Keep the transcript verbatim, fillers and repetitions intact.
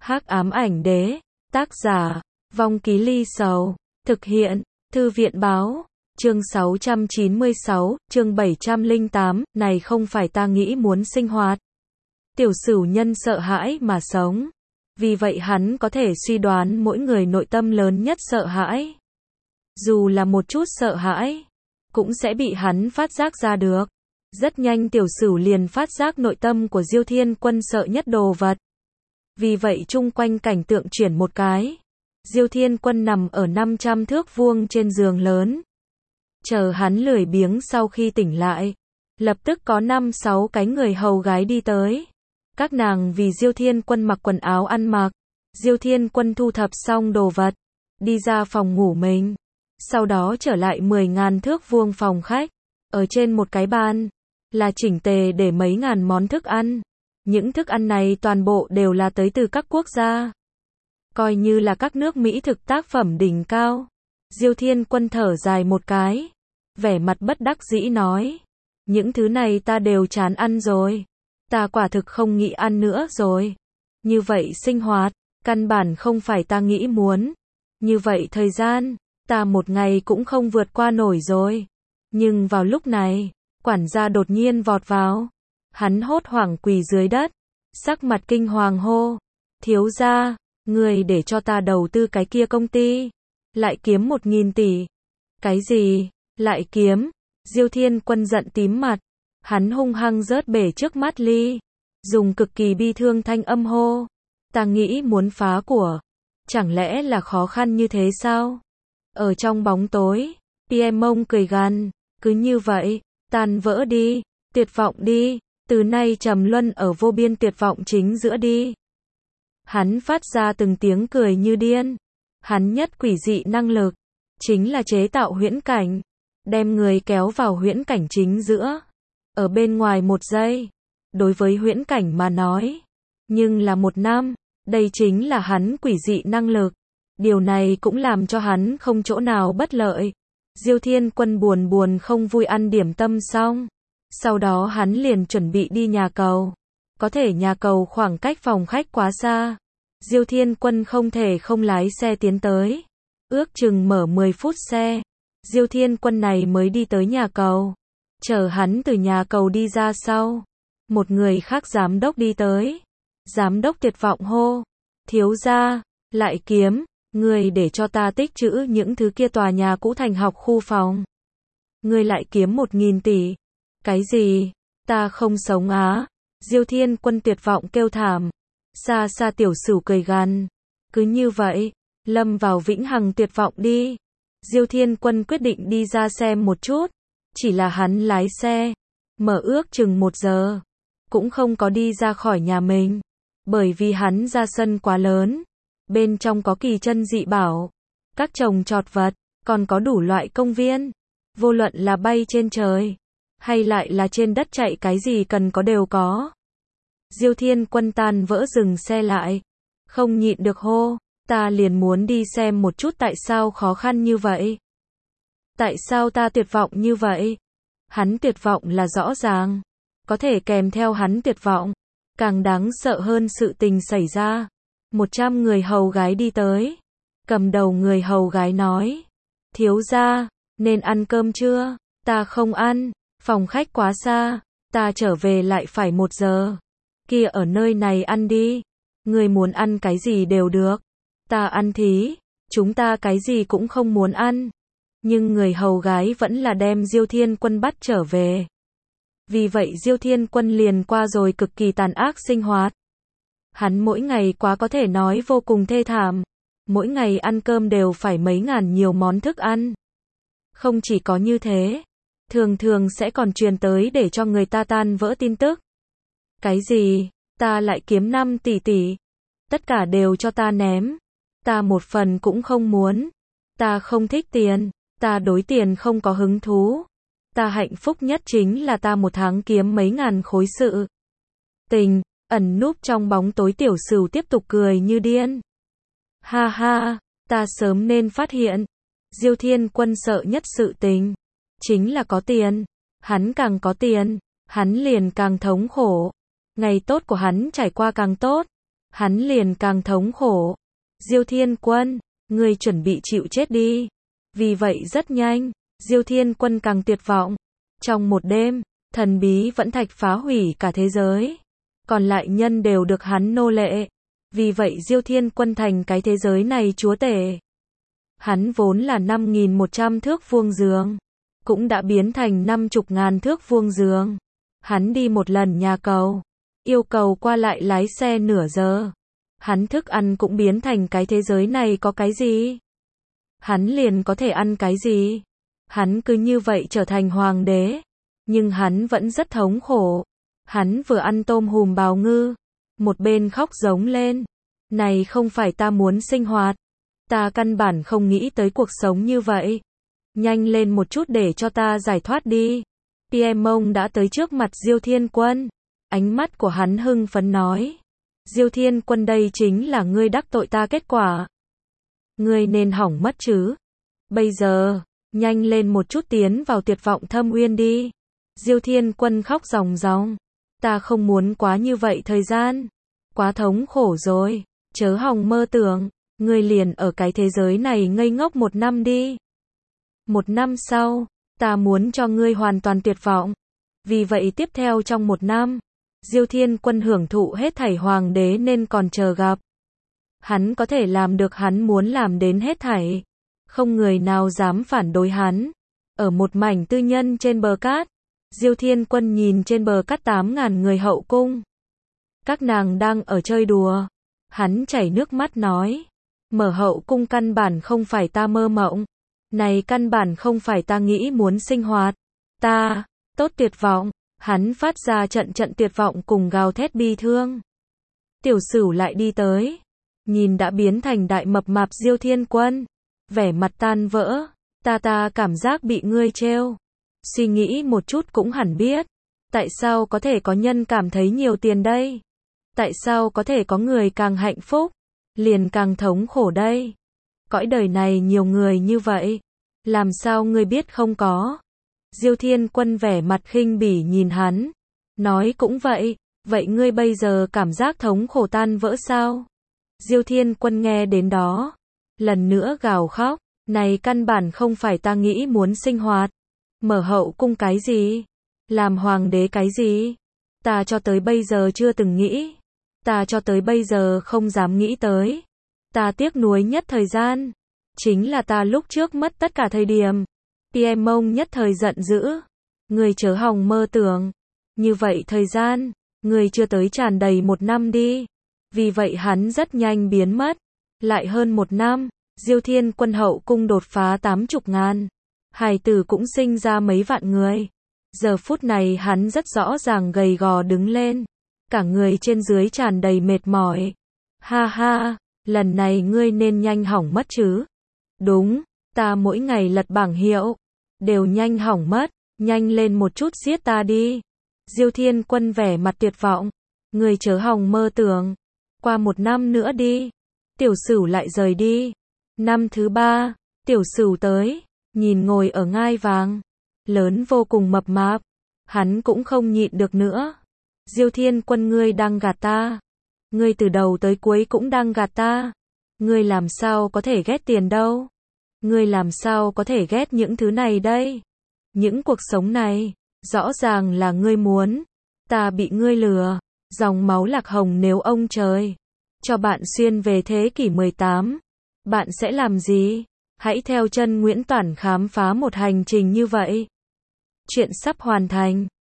Hắc ám ảnh đế, tác giả, Vong Ký Ly Sầu, thực hiện, Thư viện báo, chương sáu trăm chín mươi sáu, chương bảy trăm lẻ tám, này không phải ta nghĩ muốn sinh hoạt. Tiểu Sửu nhân sợ hãi mà sống. Vì vậy hắn có thể suy đoán mỗi người nội tâm lớn nhất sợ hãi. Dù là một chút sợ hãi, cũng sẽ bị hắn phát giác ra được. Rất nhanh Tiểu Sửu liền phát giác nội tâm của Diêu Thiên Quân sợ nhất đồ vật. Vì vậy chung quanh cảnh tượng chuyển một cái. Diêu Thiên Quân nằm ở năm trăm thước vuông trên giường lớn. Chờ hắn lười biếng sau khi tỉnh lại. Lập tức có năm sáu cái người hầu gái đi tới. Các nàng vì Diêu Thiên Quân mặc quần áo ăn mặc. Diêu Thiên Quân thu thập xong đồ vật. Đi ra phòng ngủ mình. Sau đó trở lại mười ngàn thước vuông phòng khách. Ở trên một cái bàn. Là chỉnh tề để mấy ngàn món thức ăn. Những thức ăn này toàn bộ đều là tới từ các quốc gia. Coi như là các nước Mỹ thực tác phẩm đỉnh cao. Diêu Thiên Quân thở dài một cái. Vẻ mặt bất đắc dĩ nói. Những thứ này ta đều chán ăn rồi. Ta quả thực không nghĩ ăn nữa rồi. Như vậy sinh hoạt, căn bản không phải ta nghĩ muốn. Như vậy thời gian, ta một ngày cũng không vượt qua nổi rồi. Nhưng vào lúc này, quản gia đột nhiên vọt vào. Hắn hốt hoảng quỳ dưới đất. Sắc mặt kinh hoàng hô. Thiếu gia, người để cho ta đầu tư cái kia công ty. Lại kiếm một nghìn tỷ. Cái gì? Lại kiếm? Diêu Thiên Quân giận tím mặt. Hắn hung hăng rớt bể trước mắt ly. Dùng cực kỳ bi thương thanh âm hô. Ta nghĩ muốn phá của. Chẳng lẽ là khó khăn như thế sao? Ở trong bóng tối, Pierre Mông cười gằn. Cứ như vậy, tan vỡ đi, tuyệt vọng đi. Từ nay trầm luân ở vô biên tuyệt vọng chính giữa đi. Hắn phát ra từng tiếng cười như điên. Hắn nhất quỷ dị năng lực. Chính là chế tạo huyễn cảnh. Đem người kéo vào huyễn cảnh chính giữa. Ở bên ngoài một giây. Đối với huyễn cảnh mà nói. Nhưng là một năm. Đây chính là hắn quỷ dị năng lực. Điều này cũng làm cho hắn không chỗ nào bất lợi. Diêu Thiên Quân buồn buồn không vui ăn điểm tâm xong. Sau đó hắn liền chuẩn bị đi nhà cầu. Có thể nhà cầu khoảng cách phòng khách quá xa. Diêu Thiên Quân không thể không lái xe tiến tới. Ước chừng mở mười phút xe. Diêu Thiên Quân này mới đi tới nhà cầu. Chờ hắn từ nhà cầu đi ra sau. Một người khác giám đốc đi tới. Giám đốc tuyệt vọng hô. Thiếu gia, lại kiếm. Người để cho ta tích trữ những thứ kia tòa nhà cũ thành học khu phòng. Người lại kiếm một nghìn tỷ. Cái gì? Ta không sống á. Diêu Thiên Quân tuyệt vọng kêu thảm. Xa xa Tiểu Sửu cười gằn. Cứ như vậy, lâm vào vĩnh hằng tuyệt vọng đi. Diêu Thiên Quân quyết định đi ra xem một chút. Chỉ là hắn lái xe. Mở ước chừng một giờ. Cũng không có đi ra khỏi nhà mình. Bởi vì hắn ra sân quá lớn. Bên trong có kỳ chân dị bảo. Các trồng trọt vật. Còn có đủ loại công viên. Vô luận là bay trên trời. Hay lại là trên đất chạy cái gì cần có đều có. Diêu Thiên Quân tan vỡ dừng xe lại. Không nhịn được hô. Ta liền muốn đi xem một chút tại sao khó khăn như vậy. Tại sao ta tuyệt vọng như vậy? Hắn tuyệt vọng là rõ ràng. Có thể kèm theo hắn tuyệt vọng. Càng đáng sợ hơn sự tình xảy ra. Một trăm người hầu gái đi tới. Cầm đầu người hầu gái nói. Thiếu gia, nên ăn cơm chưa? Ta không ăn. Phòng khách quá xa. Ta trở về lại phải một giờ. Kia ở nơi này ăn đi. Người muốn ăn cái gì đều được. Ta ăn thí. Chúng ta cái gì cũng không muốn ăn. Nhưng người hầu gái vẫn là đem Diêu Thiên Quân bắt trở về. Vì vậy Diêu Thiên Quân liền qua rồi cực kỳ tàn ác sinh hoạt. Hắn mỗi ngày quá có thể nói vô cùng thê thảm. Mỗi ngày ăn cơm đều phải mấy ngàn nhiều món thức ăn. Không chỉ có như thế. Thường thường sẽ còn truyền tới để cho người ta tan vỡ tin tức. Cái gì? Ta lại kiếm năm tỷ tỷ. Tất cả đều cho ta ném. Ta một phần cũng không muốn. Ta không thích tiền. Ta đối tiền không có hứng thú. Ta hạnh phúc nhất chính là ta một tháng kiếm mấy ngàn khối sự. Tình, ẩn núp trong bóng tối Tiểu Sửu tiếp tục cười như điên. Ha ha, ta sớm nên phát hiện. Diêu Thiên Quân sợ nhất sự tình. Chính là có tiền. Hắn càng có tiền. Hắn liền càng thống khổ. Ngày tốt của hắn trải qua càng tốt. hắn liền càng thống khổ. Diêu Thiên Quân, ngươi chuẩn bị chịu chết đi. Vì vậy rất nhanh, Diêu Thiên Quân càng tuyệt vọng. Trong một đêm, thần bí vẫn thạch phá hủy cả thế giới. Còn lại nhân đều được hắn nô lệ. Vì vậy Diêu Thiên Quân thành cái thế giới này chúa tể. Hắn vốn là năm nghìn một trăm thước vuông giường, cũng đã biến thành năm chục ngàn thước vuông giường. Hắn đi một lần nhà cầu, yêu cầu qua lại lái xe nửa giờ. Hắn thức ăn cũng biến thành cái thế giới này có cái gì? Hắn liền có thể ăn cái gì? Hắn cứ như vậy trở thành hoàng đế. Nhưng hắn vẫn rất thống khổ. Hắn vừa ăn tôm hùm bào ngư, một bên khóc giống lên. Này không phải ta muốn sinh hoạt. Ta căn bản không nghĩ tới cuộc sống như vậy. Nhanh lên một chút để cho ta giải thoát đi. Piemong đã tới trước mặt Diêu Thiên Quân. Ánh mắt của hắn hưng phấn nói. Diêu Thiên Quân, đây chính là ngươi đắc tội ta kết quả. Ngươi nên hỏng mất chứ. Bây giờ, nhanh lên một chút tiến vào tuyệt vọng thâm uyên đi. Diêu Thiên Quân khóc ròng ròng. Ta không muốn quá như vậy thời gian. Quá thống khổ rồi. Chớ hòng mơ tưởng. Ngươi liền ở cái thế giới này ngây ngốc một năm đi. Một năm sau, ta muốn cho ngươi hoàn toàn tuyệt vọng. Vì vậy tiếp theo trong một năm, Diêu Thiên Quân hưởng thụ hết thảy hoàng đế nên còn chờ gặp. Hắn có thể làm được hắn muốn làm đến hết thảy. Không người nào dám phản đối hắn. Ở một mảnh tư nhân trên bờ cát, Diêu Thiên Quân nhìn trên bờ cát tám ngàn người hậu cung. Các nàng đang ở chơi đùa. Hắn chảy nước mắt nói. Mở hậu cung căn bản không phải ta mơ mộng. Này căn bản không phải ta nghĩ muốn sinh hoạt. Ta, tốt tuyệt vọng. Hắn phát ra trận trận tuyệt vọng cùng gào thét bi thương. Tiểu Sửu lại đi tới. Nhìn đã biến thành đại mập mạp Diêu Thiên Quân. Vẻ mặt tan vỡ. Ta ta cảm giác bị ngươi trêu. Suy nghĩ một chút cũng hẳn biết. Tại sao có thể có nhân cảm thấy nhiều tiền đây? Tại sao có thể có người càng hạnh phúc, liền càng thống khổ đây? Cõi đời này nhiều người như vậy. Làm sao ngươi biết không có? Diêu Thiên Quân vẻ mặt khinh bỉ nhìn hắn. Nói cũng vậy. Vậy ngươi bây giờ cảm giác thống khổ tan vỡ sao? Diêu Thiên Quân nghe đến đó. Lần nữa gào khóc. Này căn bản không phải ta nghĩ muốn sinh hoạt. Mở hậu cung cái gì? Làm hoàng đế cái gì? Ta cho tới bây giờ chưa từng nghĩ. Ta cho tới bây giờ không dám nghĩ tới. Ta tiếc nuối nhất thời gian. Chính là ta lúc trước mất tất cả thời điểm. Piemong nhất thời giận dữ. Người chớ hòng mơ tưởng. Như vậy thời gian, người chưa tới tràn đầy một năm đi. Vì vậy hắn rất nhanh biến mất. Lại hơn một năm, Diêu Thiên Quân hậu cung đột phá tám chục ngàn. Hài tử cũng sinh ra mấy vạn người. Giờ phút này hắn rất rõ ràng gầy gò đứng lên. Cả người trên dưới tràn đầy mệt mỏi. Ha ha, lần này ngươi nên nhanh hỏng mất chứ. Đúng, ta mỗi ngày lật bảng hiệu. Đều nhanh hỏng mất, nhanh lên một chút giết ta đi. Diêu Thiên Quân vẻ mặt tuyệt vọng. Ngươi chớ hòng mơ tưởng. Qua một năm nữa đi. Tiểu Sửu lại rời đi. Năm thứ ba, Tiểu Sửu tới. Nhìn ngồi ở ngai vàng. Lớn vô cùng mập mạp. Hắn cũng không nhịn được nữa. Diêu Thiên Quân, ngươi đang gạt ta. Ngươi từ đầu tới cuối cũng đang gạt ta. Ngươi làm sao có thể ghét tiền đâu. Ngươi làm sao có thể ghét những thứ này đây. Những cuộc sống này, rõ ràng là ngươi muốn. Ta bị ngươi lừa. Dòng máu lạc hồng, nếu ông trời cho bạn xuyên về thế kỷ mười tám, bạn sẽ làm gì? Hãy theo chân Nguyễn Toản khám phá một hành trình như vậy. Chuyện sắp hoàn thành.